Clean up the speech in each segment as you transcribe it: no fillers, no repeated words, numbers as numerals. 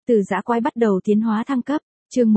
Từ dã quái bắt đầu tiến hóa thăng cấp, chương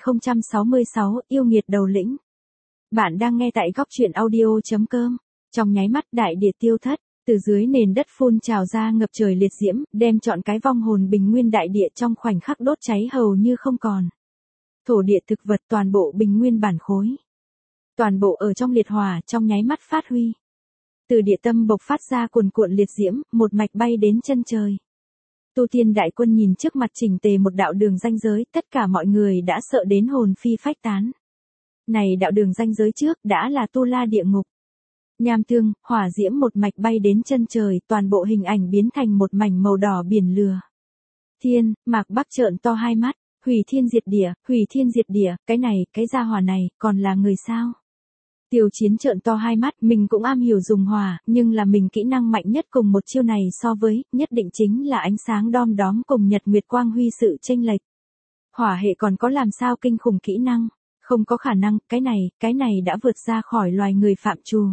1066, yêu nghiệt đầu lĩnh. Bạn đang nghe tại góc truyện audio.com. Trong nháy mắt đại địa tiêu thất, từ dưới nền đất phun trào ra ngập trời liệt diễm, đem trọn cái vong hồn bình nguyên đại địa trong khoảnh khắc đốt cháy hầu như không còn. Thổ địa thực vật toàn bộ bình nguyên bản khối. Toàn bộ ở trong liệt hỏa trong nháy mắt phát huy. Từ địa tâm bộc phát ra cuồn cuộn liệt diễm, một mạch bay đến chân trời. Tu tiên đại quân nhìn trước mặt chỉnh tề một đạo đường ranh giới, tất cả mọi người đã sợ đến hồn phi phách tán. Này đạo đường ranh giới trước đã là tu la địa ngục. Nham tương, hỏa diễm một mạch bay đến chân trời, toàn bộ hình ảnh biến thành một mảnh màu đỏ biển lửa. Thiên, Mạc Bắc trợn to hai mắt, hủy thiên diệt địa, cái gia hỏa này, còn là người sao? Tiêu Chiến trợn to hai mắt, mình cũng am hiểu dùng hỏa, nhưng là mình kỹ năng mạnh nhất cùng một chiêu này so với, nhất định chính là ánh sáng đom đóm cùng nhật nguyệt quang huy sự chênh lệch. Hỏa hệ còn có làm sao kinh khủng kỹ năng, không có khả năng, cái này đã vượt ra khỏi loài người phạm trù.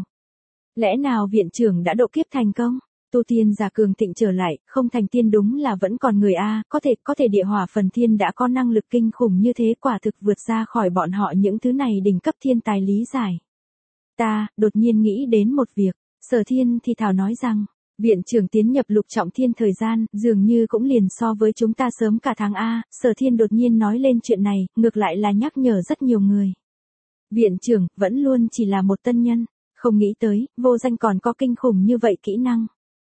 Lẽ nào viện trưởng đã độ kiếp thành công? Tu tiên giả cường thịnh trở lại, không thành tiên đúng là vẫn còn người a, có thể địa hỏa phần thiên đã có năng lực kinh khủng như thế, quả thực vượt ra khỏi bọn họ những thứ này đỉnh cấp thiên tài lý giải. Ta, đột nhiên nghĩ đến một việc, Sở Thiên thì thào nói rằng, viện trưởng tiến nhập lục trọng thiên thời gian, dường như cũng liền so với chúng ta sớm cả tháng a. Sở Thiên đột nhiên nói lên chuyện này, ngược lại là nhắc nhở rất nhiều người. Viện trưởng, vẫn luôn chỉ là một tân nhân, không nghĩ tới, vô danh còn có kinh khủng như vậy kỹ năng.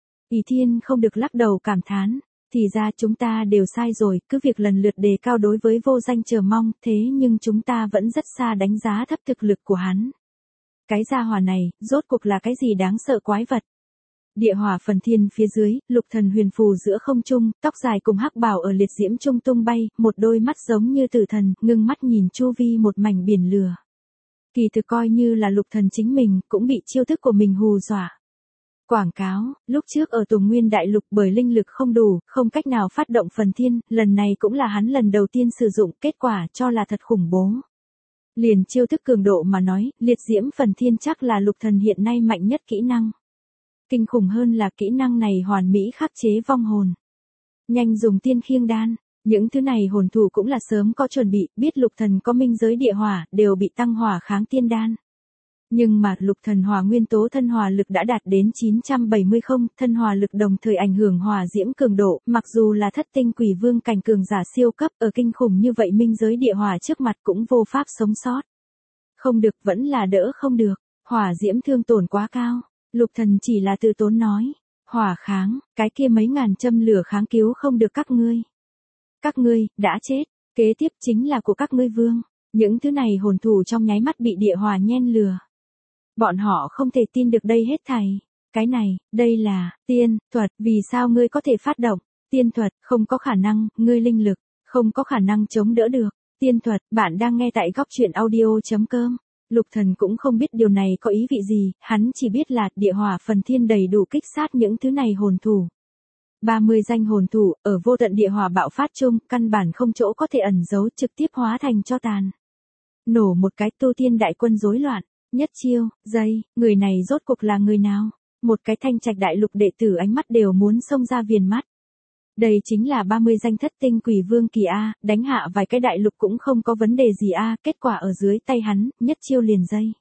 Ỷ Thiên không được lắc đầu cảm thán, thì ra chúng ta đều sai rồi, cứ việc lần lượt đề cao đối với vô danh chờ mong, thế nhưng chúng ta vẫn rất xa đánh giá thấp thực lực của hắn. Cái gia hỏa này, rốt cuộc là cái gì đáng sợ quái vật? Địa hỏa phần thiên phía dưới, lục thần huyền phù giữa không trung, tóc dài cùng hắc bào ở liệt diễm trung tung bay, một đôi mắt giống như tử thần, ngưng mắt nhìn chu vi một mảnh biển lửa. Kỳ thực coi như là lục thần chính mình, cũng bị chiêu thức của mình hù dọa. Quảng cáo, lúc trước ở Tùng Nguyên Đại Lục bởi linh lực không đủ, không cách nào phát động phần thiên, lần này cũng là hắn lần đầu tiên sử dụng, kết quả cho là thật khủng bố. Liền chiêu thức cường độ mà nói, liệt diễm phần thiên chắc là lục thần hiện nay mạnh nhất kỹ năng. Kinh khủng hơn là kỹ năng này hoàn mỹ khắc chế vong hồn. Nhanh dùng tiên khiêng đan, những thứ này hồn thủ cũng là sớm có chuẩn bị, biết lục thần có minh giới địa hỏa, đều bị tăng hỏa kháng tiên đan. Nhưng mà lục thần hỏa nguyên tố thân hỏa lực đã đạt đến 970 không, thân hỏa lực đồng thời ảnh hưởng hỏa diễm cường độ, mặc dù là thất tinh quỷ vương cảnh cường giả siêu cấp, ở kinh khủng như vậy minh giới địa hỏa trước mặt cũng vô pháp sống sót. Không được, vẫn là đỡ không được, hỏa diễm thương tổn quá cao, lục thần chỉ là tự tốn nói, hỏa kháng, cái kia mấy ngàn châm lửa kháng cứu không được các ngươi. Các ngươi, đã chết, kế tiếp chính là của các ngươi vương, những thứ này hồn thủ trong nháy mắt bị địa hỏa nhen lửa. Bọn họ không thể tin được đây hết thảy. Cái này, đây là, tiên, thuật, vì sao ngươi có thể phát động? Tiên thuật, không có khả năng, ngươi linh lực, không có khả năng chống đỡ được. Tiên thuật, bạn đang nghe tại góc truyện audio.com. Lục thần cũng không biết điều này có ý vị gì, hắn chỉ biết là địa hỏa phần thiên đầy đủ kích sát những thứ này hồn thủ. 30 danh hồn thủ, ở vô tận địa hỏa bạo phát chung, căn bản không chỗ có thể ẩn giấu, trực tiếp hóa thành tro tàn. Nổ một cái, tu tiên đại quân rối loạn. Nhất chiêu, người này rốt cuộc là người nào? Một cái Thanh Trạch đại lục đệ tử ánh mắt đều muốn xông ra viền mắt. Đây chính là 30 danh thất tinh quỷ vương kỳ A, đánh hạ vài cái đại lục cũng không có vấn đề gì A, kết quả ở dưới tay hắn, nhất chiêu liền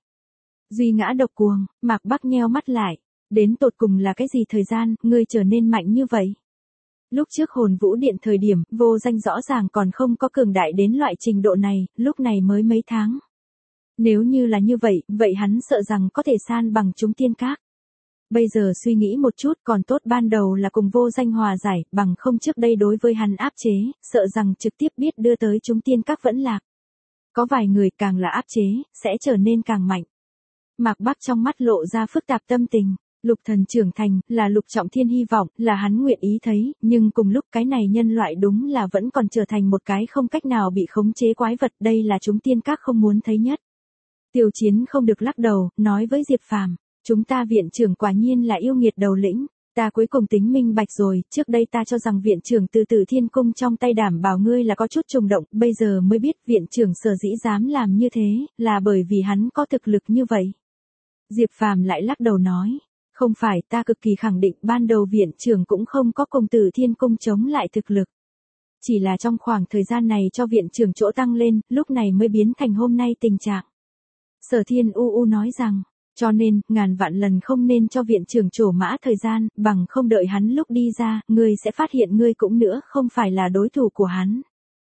Duy ngã độc cuồng, Mạc Bắc nheo mắt lại, đến tột cùng là cái gì thời gian, ngươi trở nên mạnh như vậy? Lúc trước hồn vũ điện thời điểm, vô danh rõ ràng còn không có cường đại đến loại trình độ này, lúc này mới mấy tháng. Nếu như là như vậy, vậy hắn sợ rằng có thể san bằng chúng tiên các. Bây giờ suy nghĩ một chút, còn tốt ban đầu là cùng vô danh hòa giải, bằng không trước đây đối với hắn áp chế, sợ rằng trực tiếp biết đưa tới chúng tiên các vẫn lạc. Có vài người càng là áp chế, sẽ trở nên càng mạnh. Mạc Bắc trong mắt lộ ra phức tạp tâm tình, lục thần trưởng thành, là lục trọng thiên hy vọng, là hắn nguyện ý thấy, nhưng cùng lúc cái này nhân loại đúng là vẫn còn trở thành một cái không cách nào bị khống chế quái vật, đây là chúng tiên các không muốn thấy nhất. Tiêu Chiến không được lắc đầu, nói với Diệp Phàm, chúng ta viện trưởng quả nhiên là yêu nghiệt đầu lĩnh, ta cuối cùng tính minh bạch rồi, trước đây ta cho rằng viện trưởng từ Tử Thiên Cung trong tay đảm bảo ngươi là có chút trùng động, bây giờ mới biết viện trưởng sở dĩ dám làm như thế, là bởi vì hắn có thực lực như vậy. Diệp Phàm lại lắc đầu nói, không phải, ta cực kỳ khẳng định ban đầu viện trưởng cũng không có cùng Tử Thiên Cung chống lại thực lực. chỉ là trong khoảng thời gian này cho viện trưởng chỗ tăng lên, lúc này mới biến thành hôm nay tình trạng. Sở Thiên nói rằng, cho nên, ngàn vạn lần không nên cho viện trưởng trổ mã thời gian, bằng không đợi hắn lúc đi ra, ngươi sẽ phát hiện ngươi cũng nữa không phải là đối thủ của hắn.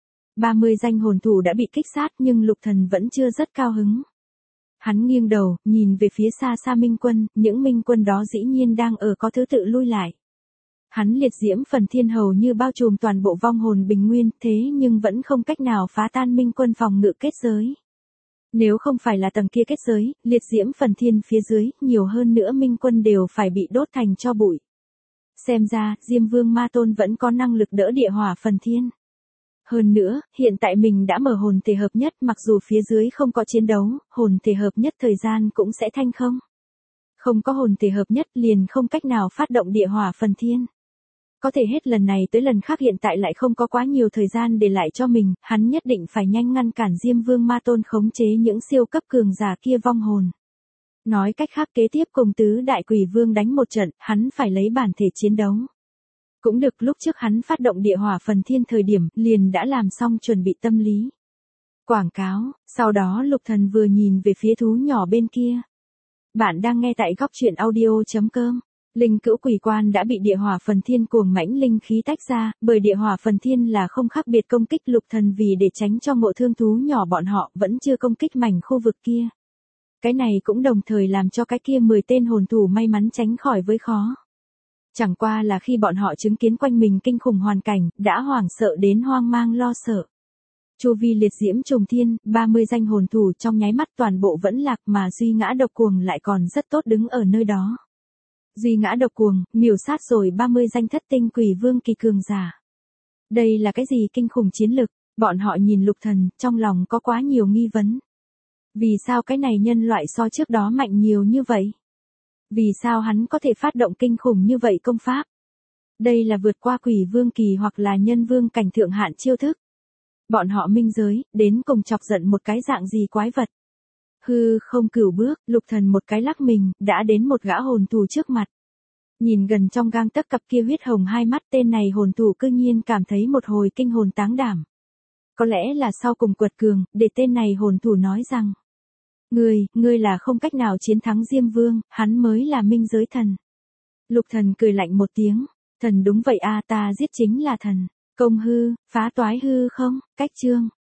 30 danh hồn thủ đã bị kích sát nhưng Lục Thần vẫn chưa rất cao hứng. Hắn nghiêng đầu, nhìn về phía xa xa minh quân, những minh quân đó dĩ nhiên đang ở có thứ tự lui lại. Hắn liệt diễm phần thiên hầu như bao trùm toàn bộ vong hồn bình nguyên, thế nhưng vẫn không cách nào phá tan minh quân phòng ngự kết giới. Nếu không phải là tầng kia kết giới, liệt diễm phần thiên phía dưới, nhiều hơn nữa minh quân đều phải bị đốt thành tro bụi. Xem ra, Diêm Vương Ma Tôn vẫn có năng lực đỡ địa hỏa phần thiên. Hơn nữa, hiện tại mình đã mở hồn thể hợp nhất, mặc dù phía dưới không có chiến đấu, hồn thể hợp nhất thời gian cũng sẽ thanh không. Không có hồn thể hợp nhất liền không cách nào phát động địa hỏa phần thiên. Có thể hết lần này tới lần khác hiện tại lại không có quá nhiều thời gian để lại cho mình, hắn nhất định phải nhanh ngăn cản Diêm Vương Ma Tôn khống chế những siêu cấp cường giả kia vong hồn. Nói cách khác kế tiếp cùng tứ đại quỷ vương đánh một trận, hắn phải lấy bản thể chiến đấu. Cũng được, lúc trước hắn phát động địa hỏa phần thiên thời điểm, liền đã làm xong chuẩn bị tâm lý. Quảng cáo, sau đó Lục Thần vừa nhìn về phía thú nhỏ bên kia. Bạn đang nghe tại góc truyện audio.com. Linh cữu quỷ quan đã bị địa hỏa phần thiên cuồng mãnh linh khí tách ra, bởi địa hỏa phần thiên là không khác biệt công kích Lục Thần vì để tránh cho ngộ thương thú nhỏ bọn họ vẫn chưa công kích mảnh khu vực kia. Cái này cũng đồng thời làm cho cái kia 10 tên hồn thủ may mắn tránh khỏi với khó. Chẳng qua là khi bọn họ chứng kiến quanh mình kinh khủng hoàn cảnh, đã hoảng sợ đến hoang mang lo sợ. Chu vi liệt diễm trùng thiên, 30 danh hồn thủ trong nháy mắt toàn bộ vẫn lạc mà Duy Ngã Độc Cuồng lại còn rất tốt đứng ở nơi đó. Duy Ngã Độc Cuồng, miểu sát rồi 30 danh thất tinh quỷ vương kỳ cường giả. Đây là cái gì kinh khủng chiến lực, bọn họ nhìn Lục Thần, trong lòng có quá nhiều nghi vấn. Vì sao cái này nhân loại so trước đó mạnh nhiều như vậy? Vì sao hắn có thể phát động kinh khủng như vậy công pháp? Đây là vượt qua quỷ vương kỳ hoặc là nhân vương cảnh thượng hạn chiêu thức. Bọn họ minh giới, đến cùng chọc giận một cái dạng gì quái vật. Hư không cửu bước, Lục Thần một cái lắc mình, đã đến một gã hồn thủ trước mặt. Nhìn gần trong gang tấc cặp kia huyết hồng hai mắt, tên này hồn thủ cư nhiên cảm thấy một hồi kinh hồn táng đảm. Có lẽ là sau cùng quật cường, để tên này hồn thủ nói rằng. Ngươi là không cách nào chiến thắng Diêm Vương, hắn mới là minh giới thần. Lục Thần cười lạnh một tiếng, thần đúng vậy a, ta giết chính là thần. Công hư, phá toái hư không, cách chương.